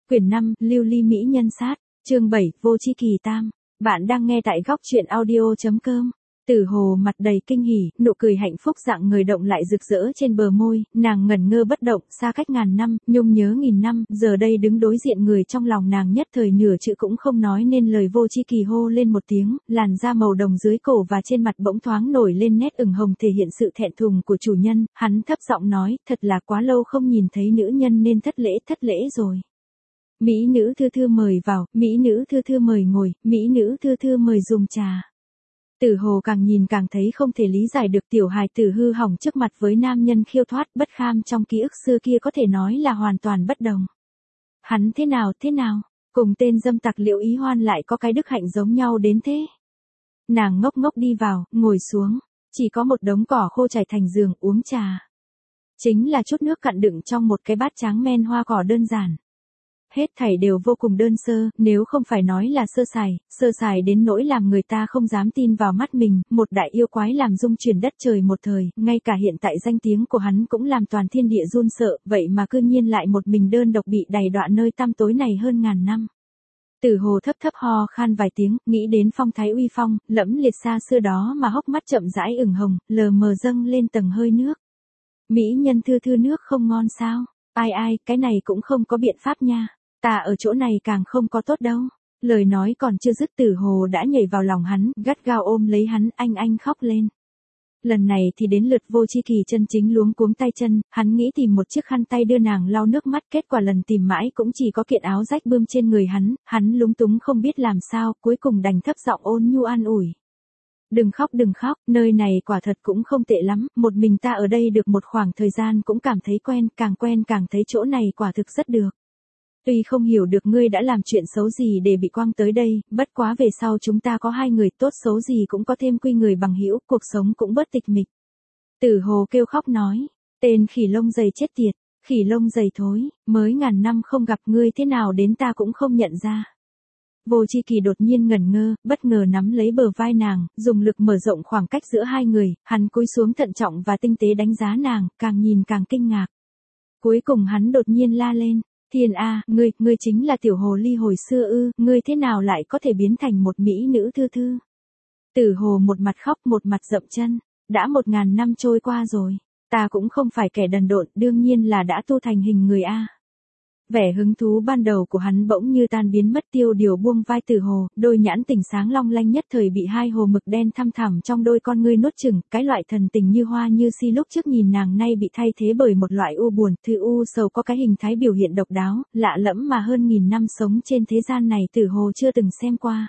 Quyển 5, Lưu ly mỹ nhân sát, chương 7, Vô Chi Kỳ Tam. Bạn đang nghe tại góc truyện audio.com. Tử Hồ mặt đầy kinh hỉ, nụ cười hạnh phúc dạng người động lại rực rỡ trên bờ môi, nàng ngẩn ngơ bất động, xa cách ngàn năm, nhung nhớ nghìn năm, giờ đây đứng đối diện người trong lòng nàng nhất thời nửa chữ cũng không nói nên lời. Vô Chi Kỳ hô lên một tiếng, làn da màu đồng dưới cổ và trên mặt bỗng thoáng nổi lên nét ửng hồng thể hiện sự thẹn thùng của chủ nhân, hắn thấp giọng nói, thật là quá lâu không nhìn thấy nữ nhân nên thất lễ rồi. Mỹ nữ thư thư mời vào, mỹ nữ thư thư mời ngồi, mỹ nữ thư thư mời dùng trà. Tử Hồ càng nhìn càng thấy không thể lý giải được tiểu hài tử hư hỏng trước mặt với nam nhân khiêu thoát bất kham trong ký ức xưa kia có thể nói là hoàn toàn bất đồng. Hắn thế nào, cùng tên dâm tặc Liễu Ý Hoan lại có cái đức hạnh giống nhau đến thế. Nàng ngốc ngốc đi vào, ngồi xuống, chỉ có một đống cỏ khô trải thành giường uống trà. Chính là chút nước cạn đựng trong một cái bát tráng men hoa cỏ đơn giản. Hết thảy đều vô cùng đơn sơ, nếu không phải nói là sơ sài đến nỗi làm người ta không dám tin vào mắt mình, một đại yêu quái làm rung chuyển đất trời một thời, ngay cả hiện tại danh tiếng của hắn cũng làm toàn thiên địa run sợ, vậy mà cư nhiên lại một mình đơn độc bị đày đọa nơi tăm tối này hơn ngàn năm. Tử Hồ thấp ho khan vài tiếng, nghĩ đến phong thái uy phong, lẫm liệt xa xưa đó mà hốc mắt chậm rãi ửng hồng, lờ mờ dâng lên tầng hơi nước. Mỹ nhân thư thư nước không ngon sao? Ai, cái này cũng không có biện pháp nha. Ta ở chỗ này càng không có tốt đâu. Lời nói còn chưa dứt Tử Hồ đã nhảy vào lòng hắn, gắt gao ôm lấy hắn, anh khóc lên. Lần này thì đến lượt Vô Chi Kỳ chân chính luống cuống tay chân, hắn nghĩ tìm một chiếc khăn tay đưa nàng lau nước mắt, kết quả lần tìm mãi cũng chỉ có kiện áo rách bươm trên người hắn lúng túng không biết làm sao, cuối cùng đành thấp giọng ôn nhu an ủi. Đừng khóc, nơi này quả thật cũng không tệ lắm, một mình ta ở đây được một khoảng thời gian cũng cảm thấy quen càng thấy chỗ này quả thực rất được. Tuy không hiểu được ngươi đã làm chuyện xấu gì để bị quăng tới đây, bất quá về sau chúng ta có hai người tốt xấu gì cũng có thêm quy người bằng hữu, cuộc sống cũng bớt tịch mịch. Tử Hồ kêu khóc nói, tên khỉ lông dày chết tiệt, khỉ lông dày thối, mới ngàn năm không gặp ngươi thế nào đến ta cũng không nhận ra. Vô Chi Kỳ đột nhiên ngẩn ngơ, bất ngờ nắm lấy bờ vai nàng, dùng lực mở rộng khoảng cách giữa hai người, hắn cúi xuống thận trọng và tinh tế đánh giá nàng, càng nhìn càng kinh ngạc. Cuối cùng hắn đột nhiên la lên. Thiên A, ngươi chính là tiểu hồ ly hồi xưa ư, ngươi thế nào lại có thể biến thành một mỹ nữ thư thư. Tử Hồ một mặt khóc một mặt dậm chân, đã 1000 năm trôi qua rồi, ta cũng không phải kẻ đần độn, đương nhiên là đã tu thành hình người A. Vẻ hứng thú ban đầu của hắn bỗng như tan biến mất, tiêu điều buông vai Tử Hồ, đôi nhãn tình sáng long lanh nhất thời bị hai hồ mực đen thăm thẳm trong đôi con ngươi nuốt chửng, cái loại thần tình như hoa như si lúc trước nhìn nàng nay bị thay thế bởi một loại u buồn, thứ u sầu có cái hình thái biểu hiện độc đáo, lạ lẫm mà hơn 1000 năm sống trên thế gian này Tử Hồ chưa từng xem qua.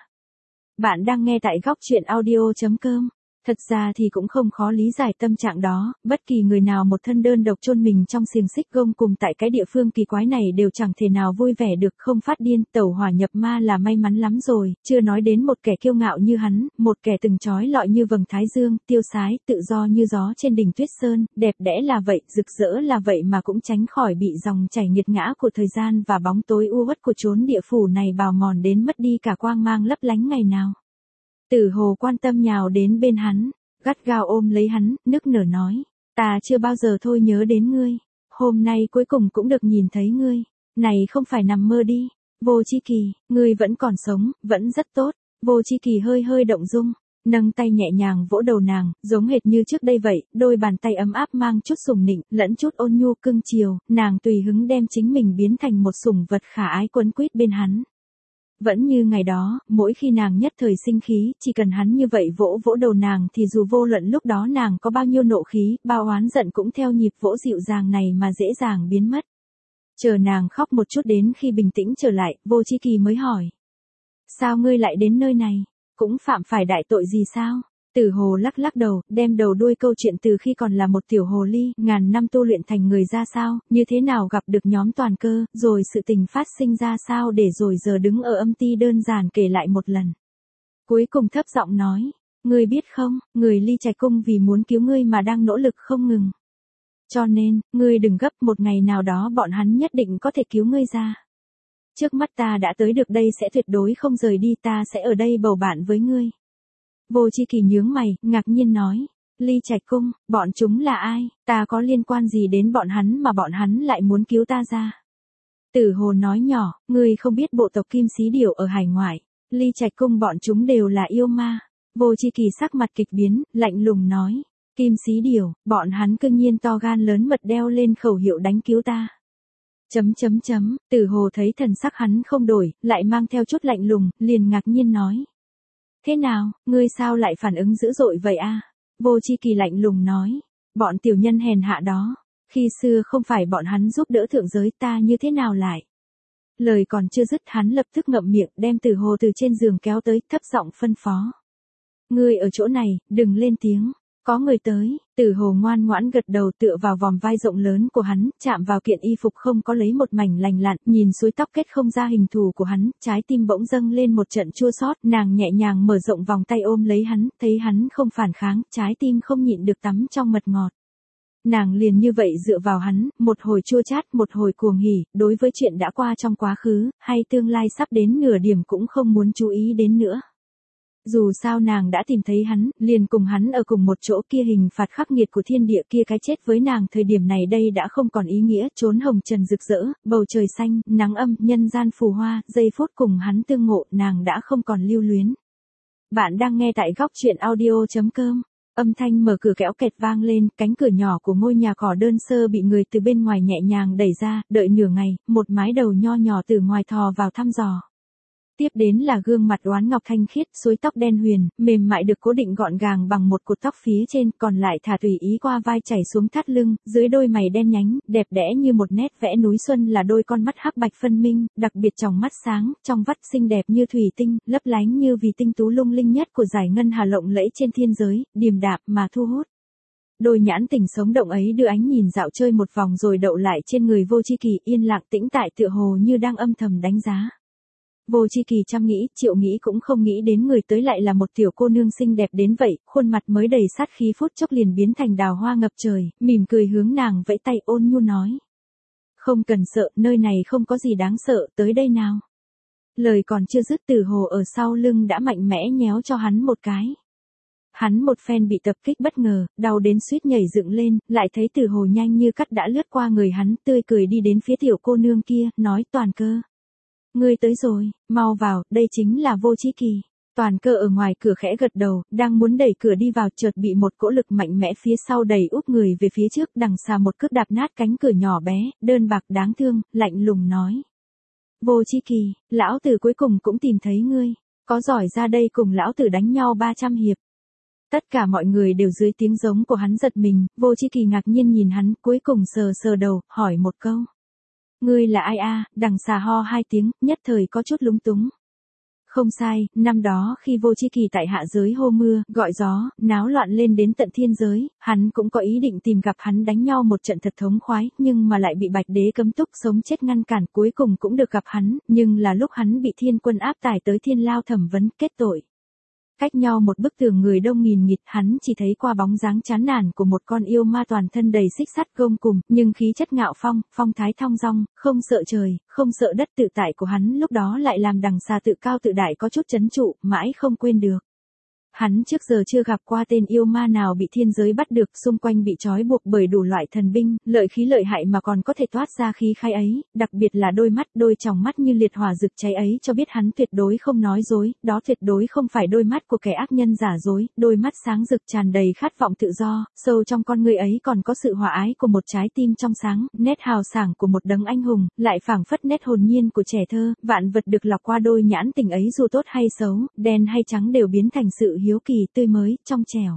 Bạn đang nghe tại góc truyện audio.com. Thật ra thì cũng không khó lý giải tâm trạng đó, bất kỳ người nào một thân đơn độc chôn mình trong xiềng xích gông cùng tại cái địa phương kỳ quái này đều chẳng thể nào vui vẻ được, không phát điên, tẩu hỏa nhập ma là may mắn lắm rồi, chưa nói đến một kẻ kiêu ngạo như hắn, một kẻ từng trói lọi như vầng thái dương, tiêu sái, tự do như gió trên đỉnh tuyết sơn, đẹp đẽ là vậy, rực rỡ là vậy mà cũng tránh khỏi bị dòng chảy nghiệt ngã của thời gian và bóng tối u uất của chốn địa phủ này bào mòn đến mất đi cả quang mang lấp lánh ngày nào. Tử Hồ quan tâm nhào đến bên hắn, gắt gao ôm lấy hắn, nức nở nói, ta chưa bao giờ thôi nhớ đến ngươi, hôm nay cuối cùng cũng được nhìn thấy ngươi, này không phải nằm mơ đi. Vô Chi Kỳ, ngươi vẫn còn sống, vẫn rất tốt. Vô Chi Kỳ hơi động dung, nâng tay nhẹ nhàng vỗ đầu nàng, giống hệt như trước đây vậy, đôi bàn tay ấm áp mang chút sủng nịnh, lẫn chút ôn nhu cưng chiều, nàng tùy hứng đem chính mình biến thành một sủng vật khả ái quấn quýt bên hắn. Vẫn như ngày đó, mỗi khi nàng nhất thời sinh khí, chỉ cần hắn như vậy vỗ đầu nàng thì dù vô luận lúc đó nàng có bao nhiêu nộ khí, bao oán giận cũng theo nhịp vỗ dịu dàng này mà dễ dàng biến mất. Chờ nàng khóc một chút đến khi bình tĩnh trở lại, Vô Chi Kỳ mới hỏi. Sao ngươi lại đến nơi này? Cũng phạm phải đại tội gì sao? Tử Hồ lắc đầu, đem đầu đuôi câu chuyện từ khi còn là một tiểu hồ ly, ngàn năm tu luyện thành người ra sao, như thế nào gặp được nhóm toàn cơ, rồi sự tình phát sinh ra sao để rồi giờ đứng ở âm ti đơn giản kể lại một lần. Cuối cùng thấp giọng nói, ngươi biết không, người Ly Trạch Cung vì muốn cứu ngươi mà đang nỗ lực không ngừng. Cho nên, ngươi đừng gấp, một ngày nào đó bọn hắn nhất định có thể cứu ngươi ra. Trước mắt ta đã tới được đây sẽ tuyệt đối không rời đi, ta sẽ ở đây bầu bạn với ngươi. Vô Chi Kỳ nhướng mày, ngạc nhiên nói, Ly Trạch Cung, bọn chúng là ai, ta có liên quan gì đến bọn hắn mà bọn hắn lại muốn cứu ta ra. Tử Hồ nói nhỏ, ngươi không biết bộ tộc Kim Xí Điểu ở hải ngoại, Ly Trạch cung bọn chúng đều là yêu ma. Vô Chi Kỳ sắc mặt kịch biến, lạnh lùng nói, Kim Xí Điểu, bọn hắn cương nhiên to gan lớn mật đeo lên khẩu hiệu đánh cứu ta. Tử Hồ thấy thần sắc hắn không đổi, lại mang theo chút lạnh lùng, liền ngạc nhiên nói. Thế nào, ngươi sao lại phản ứng dữ dội vậy a? Vô Chi Kỳ lạnh lùng nói, bọn tiểu nhân hèn hạ đó, khi xưa không phải bọn hắn giúp đỡ thượng giới ta như thế nào lại. Lời còn chưa dứt hắn lập tức ngậm miệng đem Tử Hồ từ trên giường kéo tới thấp giọng phân phó. Ngươi ở chỗ này, đừng lên tiếng. Có người tới, Tử Hồ ngoan ngoãn gật đầu tựa vào vòng vai rộng lớn của hắn, chạm vào kiện y phục không có lấy một mảnh lành lặn, nhìn suối tóc kết không ra hình thù của hắn, trái tim bỗng dâng lên một trận chua xót, nàng nhẹ nhàng mở rộng vòng tay ôm lấy hắn, thấy hắn không phản kháng, trái tim không nhịn được tắm trong mật ngọt. Nàng liền như vậy dựa vào hắn, một hồi chua chát, một hồi cuồng hỉ, đối với chuyện đã qua trong quá khứ, hay tương lai sắp đến nửa điểm cũng không muốn chú ý đến nữa. Dù sao nàng đã tìm thấy hắn, liền cùng hắn ở cùng một chỗ kia hình phạt khắc nghiệt của thiên địa kia cái chết với nàng thời điểm này đây đã không còn ý nghĩa, trốn hồng trần rực rỡ, bầu trời xanh, nắng âm, nhân gian phù hoa, giây phút cùng hắn tương ngộ, nàng đã không còn lưu luyến. Bạn đang nghe tại góc truyện audio.com. Âm thanh mở cửa kéo kẹt vang lên, cánh cửa nhỏ của ngôi nhà cỏ đơn sơ bị người từ bên ngoài nhẹ nhàng đẩy ra, đợi nửa ngày, một mái đầu nho nhỏ từ ngoài thò vào thăm dò. Tiếp đến là gương mặt oán ngọc thanh khiết, suối tóc đen huyền, mềm mại được cố định gọn gàng bằng một cột tóc phía trên, còn lại thả tùy ý qua vai chảy xuống thắt lưng, dưới đôi mày đen nhánh, đẹp đẽ như một nét vẽ núi xuân là đôi con mắt hắc bạch phân minh, đặc biệt tròng mắt sáng, trong vắt xinh đẹp như thủy tinh, lấp lánh như vì tinh tú lung linh nhất của giải ngân hà lộng lẫy trên thiên giới, điềm đạm mà thu hút. Đôi nhãn tình sống động ấy đưa ánh nhìn dạo chơi một vòng rồi đậu lại trên người Vô Chi Kỳ, yên lặng tĩnh tại tựa hồ như đang âm thầm đánh giá. Vô Chi Kỳ chăm nghĩ, triệu nghĩ cũng không nghĩ đến người tới lại là một tiểu cô nương xinh đẹp đến vậy, khuôn mặt mới đầy sát khí phút chốc liền biến thành đào hoa ngập trời, mỉm cười hướng nàng vẫy tay ôn nhu nói. Không cần sợ, nơi này không có gì đáng sợ, tới đây nào. Lời còn chưa dứt Tử Hồ ở sau lưng đã mạnh mẽ nhéo cho hắn một cái. Hắn một phen bị tập kích bất ngờ, đau đến suýt nhảy dựng lên, lại thấy Tử Hồ nhanh như cắt đã lướt qua người hắn, tươi cười đi đến phía tiểu cô nương kia, nói Toàn Cơ. Ngươi tới rồi, mau vào, đây chính là Vô Chi Kỳ. Toàn Cơ ở ngoài cửa khẽ gật đầu, đang muốn đẩy cửa đi vào chợt bị một cỗ lực mạnh mẽ phía sau đẩy úp người về phía trước, đằng xa một cước đạp nát cánh cửa nhỏ bé, đơn bạc đáng thương, lạnh lùng nói. Vô Chi Kỳ, lão tử cuối cùng cũng tìm thấy ngươi, có giỏi ra đây cùng lão tử đánh nhau 300 hiệp. Tất cả mọi người đều dưới tiếng giống của hắn giật mình, Vô Chi Kỳ ngạc nhiên nhìn hắn, cuối cùng sờ sờ đầu, hỏi một câu. Ngươi là ai a? Đằng xà ho hai tiếng, nhất thời có chút lúng túng. Không sai, năm đó khi Vô Chi Kỳ tại hạ giới hô mưa, gọi gió, náo loạn lên đến tận thiên giới, hắn cũng có ý định tìm gặp hắn đánh nhau một trận thật thống khoái, nhưng mà lại bị Bạch Đế cấm túc sống chết ngăn cản, cuối cùng cũng được gặp hắn, nhưng là lúc hắn bị thiên quân áp tải tới thiên lao thẩm vấn, kết tội. Cách nhau một bức tường người đông nghìn nghịt, hắn chỉ thấy qua bóng dáng chán nản của một con yêu ma toàn thân đầy xích sắt gông cùm, nhưng khí chất ngạo phong, phong thái thong dong, không sợ trời, không sợ đất tự tại của hắn lúc đó lại làm đằng xa tự cao tự đại có chút chấn trụ, mãi không quên được. Hắn trước giờ chưa gặp qua tên yêu ma nào bị thiên giới bắt được, xung quanh bị trói buộc bởi đủ loại thần binh, lợi khí lợi hại mà còn có thể toát ra khí khai ấy, đặc biệt là đôi mắt, đôi tròng mắt như liệt hỏa rực cháy ấy cho biết hắn tuyệt đối không nói dối, đó tuyệt đối không phải đôi mắt của kẻ ác nhân giả dối, đôi mắt sáng rực tràn đầy khát vọng tự do, sâu trong con người ấy còn có sự hòa ái của một trái tim trong sáng, nét hào sảng của một đấng anh hùng, lại phảng phất nét hồn nhiên của trẻ thơ, vạn vật được lọc qua đôi nhãn tình ấy dù tốt hay xấu, đen hay trắng đều biến thành sự hiếu kỳ, tươi mới, trong trẻo.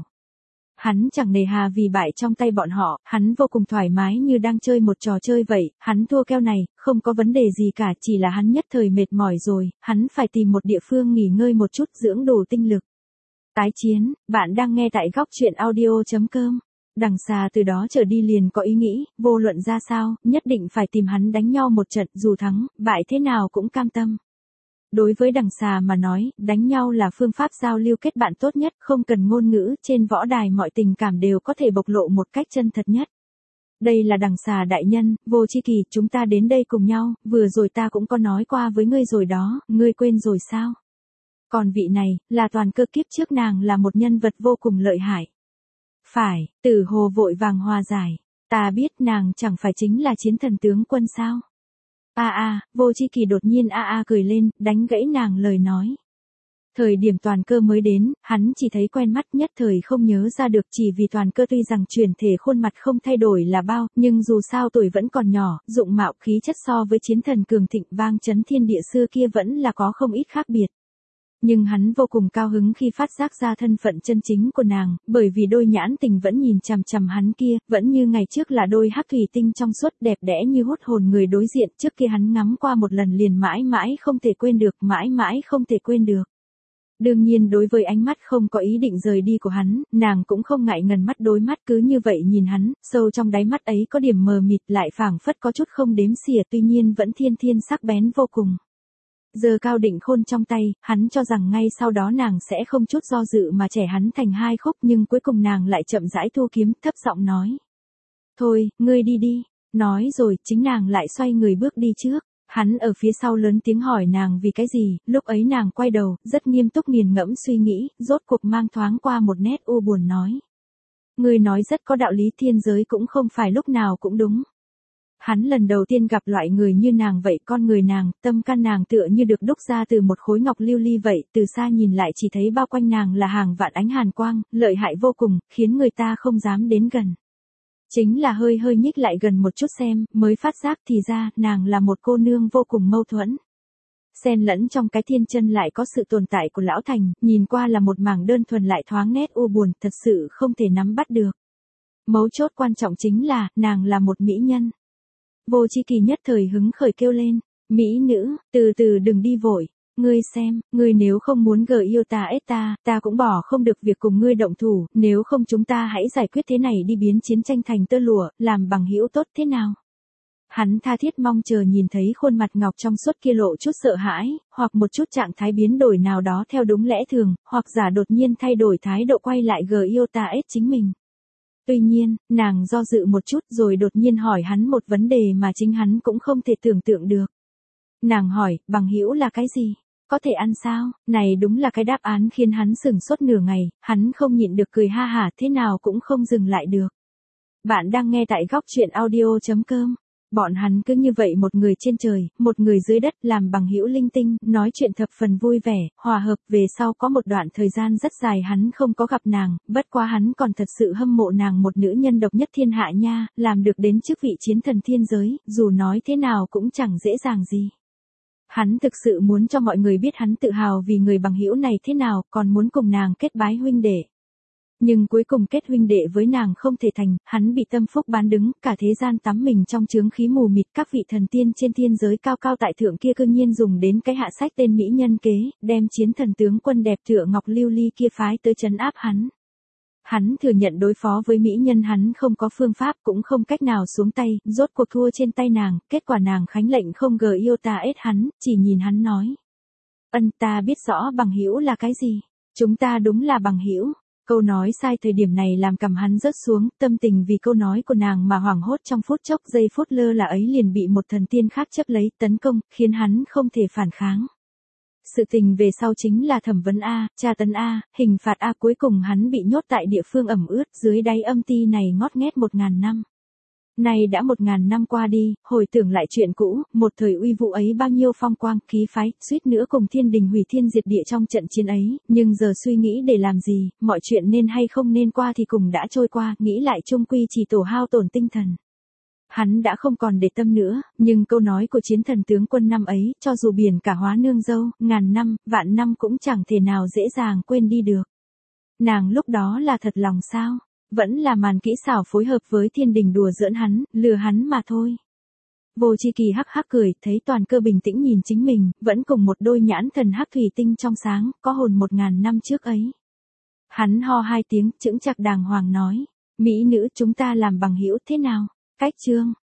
Hắn chẳng nề hà vì bại trong tay bọn họ, hắn vô cùng thoải mái như đang chơi một trò chơi vậy, hắn thua keo này, không có vấn đề gì cả, chỉ là hắn nhất thời mệt mỏi rồi, hắn phải tìm một địa phương nghỉ ngơi một chút dưỡng đủ tinh lực. Tái chiến, bạn đang nghe tại góc truyện audio.com. Đằng xa từ đó trở đi liền có ý nghĩ, vô luận ra sao, nhất định phải tìm hắn đánh nhau một trận, dù thắng, bại thế nào cũng cam tâm. Đối với đằng xà mà nói, đánh nhau là phương pháp giao lưu kết bạn tốt nhất, không cần ngôn ngữ, trên võ đài mọi tình cảm đều có thể bộc lộ một cách chân thật nhất. Đây là đằng xà đại nhân, Vô Chi Kỳ, chúng ta đến đây cùng nhau, vừa rồi ta cũng có nói qua với ngươi rồi đó, ngươi quên rồi sao? Còn vị này, là Toàn Cơ, kiếp trước nàng là một nhân vật vô cùng lợi hại. Phải, Tử Hồ vội vàng hòa giải, ta biết nàng chẳng phải chính là chiến thần tướng quân sao? Vô Chi Kỳ đột nhiên cười lên, đánh gãy nàng lời nói. Thời điểm Toàn Cơ mới đến, hắn chỉ thấy quen mắt, nhất thời không nhớ ra được, chỉ vì Toàn Cơ tuy rằng chuyển thể khuôn mặt không thay đổi là bao, nhưng dù sao tuổi vẫn còn nhỏ, dụng mạo khí chất so với chiến thần cường thịnh vang chấn thiên địa xưa kia vẫn là có không ít khác biệt. Nhưng hắn vô cùng cao hứng khi phát giác ra thân phận chân chính của nàng, bởi vì đôi nhãn tình vẫn nhìn chằm chằm hắn kia, vẫn như ngày trước là đôi hắc thủy tinh trong suốt đẹp đẽ như hút hồn người đối diện, trước kia hắn ngắm qua một lần liền mãi mãi không thể quên được, mãi mãi không thể quên được. Đương nhiên đối với ánh mắt không có ý định rời đi của hắn, nàng cũng không ngại ngần mắt đối mắt cứ như vậy nhìn hắn, sâu trong đáy mắt ấy có điểm mờ mịt lại phảng phất có chút không đếm xỉa, tuy nhiên vẫn thiên thiên sắc bén vô cùng. Giờ cao định khôn trong tay, hắn cho rằng ngay sau đó nàng sẽ không chút do dự mà chẻ hắn thành hai khúc, nhưng cuối cùng nàng lại chậm rãi thu kiếm, thấp giọng nói. Thôi, ngươi đi đi. Nói rồi, chính nàng lại xoay người bước đi trước. Hắn ở phía sau lớn tiếng hỏi nàng vì cái gì, lúc ấy nàng quay đầu, rất nghiêm túc nghiền ngẫm suy nghĩ, rốt cuộc mang thoáng qua một nét u buồn nói. Ngươi nói rất có đạo lý, thiên giới cũng không phải lúc nào cũng đúng. Hắn lần đầu tiên gặp loại người như nàng vậy, con người nàng, tâm can nàng tựa như được đúc ra từ một khối ngọc lưu ly vậy, từ xa nhìn lại chỉ thấy bao quanh nàng là hàng vạn ánh hàn quang, lợi hại vô cùng, khiến người ta không dám đến gần. Chính là hơi hơi nhích lại gần một chút xem, mới phát giác thì ra, nàng là một cô nương vô cùng mâu thuẫn. Xen lẫn trong cái thiên chân lại có sự tồn tại của lão thành, nhìn qua là một mảng đơn thuần lại thoáng nét u buồn, thật sự không thể nắm bắt được. Mấu chốt quan trọng chính là, nàng là một mỹ nhân. Vô Chi Kỳ nhất thời hứng khởi kêu lên, mỹ nữ, từ từ đừng đi vội, ngươi xem, ngươi nếu không muốn gờ yêu ta cũng bỏ không được việc cùng ngươi động thủ, nếu không chúng ta hãy giải quyết thế này đi, biến chiến tranh thành tơ lụa, làm bằng hữu tốt thế nào? Hắn tha thiết mong chờ nhìn thấy khuôn mặt ngọc trong suốt kia lộ chút sợ hãi, hoặc một chút trạng thái biến đổi nào đó theo đúng lẽ thường, hoặc giả đột nhiên thay đổi thái độ quay lại gờ yêu chính mình. Tuy nhiên, nàng do dự một chút rồi đột nhiên hỏi hắn một vấn đề mà chính hắn cũng không thể tưởng tượng được. Nàng hỏi, bằng hữu là cái gì? Có thể ăn sao? Này đúng là cái đáp án khiến hắn sửng sốt nửa ngày, hắn không nhịn được cười ha hả, thế nào cũng không dừng lại được. Bạn đang nghe tại góc truyện audio.com. Bọn hắn cứ như vậy, một người trên trời, một người dưới đất, làm bằng hữu linh tinh, nói chuyện thập phần vui vẻ, hòa hợp. Về sau có một đoạn thời gian rất dài hắn không có gặp nàng, bất quá hắn còn thật sự hâm mộ nàng, một nữ nhân độc nhất thiên hạ nha, làm được đến chức vị chiến thần thiên giới, dù nói thế nào cũng chẳng dễ dàng gì. Hắn thực sự muốn cho mọi người biết hắn tự hào vì người bằng hữu này thế nào, còn muốn cùng nàng kết bái huynh đệ. Nhưng cuối cùng kết huynh đệ với nàng không thể thành, hắn bị tâm phúc bán đứng, cả thế gian tắm mình trong chướng khí mù mịt, các vị thần tiên trên thiên giới cao cao tại thượng kia cư nhiên dùng đến cái hạ sách tên mỹ nhân kế, đem chiến thần tướng quân đẹp tựa ngọc lưu ly kia phái tới trấn áp hắn. Hắn thừa nhận đối phó với mỹ nhân hắn không có phương pháp, cũng không cách nào xuống tay, rốt cuộc thua trên tay nàng, kết quả nàng khánh lệnh không gờ yêu hắn, chỉ nhìn hắn nói. Ta biết rõ bằng hữu là cái gì, chúng ta đúng là bằng hữu. Câu nói sai thời điểm này làm cằm hắn rớt xuống, tâm tình vì câu nói của nàng mà hoảng hốt trong phút chốc, giây phút lơ là ấy liền bị một thần tiên khác chấp lấy, tấn công, khiến hắn không thể phản kháng. Sự tình về sau chính là thẩm vấn tra tấn hình phạt cuối cùng hắn bị nhốt tại địa phương ẩm ướt dưới đáy âm ti này ngót nghét 1000 năm. Này đã 1000 năm qua đi, hồi tưởng lại chuyện cũ, một thời uy vũ ấy bao nhiêu phong quang, khí phái, suýt nữa cùng thiên đình hủy thiên diệt địa trong trận chiến ấy, nhưng giờ suy nghĩ để làm gì, mọi chuyện nên hay không nên qua thì cùng đã trôi qua, nghĩ lại chung quy chỉ tổ hao tổn tinh thần. Hắn đã không còn để tâm nữa, nhưng câu nói của chiến thần tướng quân năm ấy, cho dù biển cả hóa nương dâu, ngàn năm, vạn năm cũng chẳng thể nào dễ dàng quên đi được. Nàng lúc đó là thật lòng sao? Vẫn là màn kỹ xảo phối hợp với thiên đình đùa giỡn hắn, lừa hắn mà thôi. Vô Chi Kỳ hắc hắc cười, thấy Toàn Cơ bình tĩnh nhìn chính mình, vẫn cùng một đôi nhãn thần hắc thủy tinh trong sáng, có hồn 1000 năm trước ấy. Hắn ho hai tiếng, chững chạc đàng hoàng nói, mỹ nữ chúng ta làm bằng hữu thế nào? Cách chương.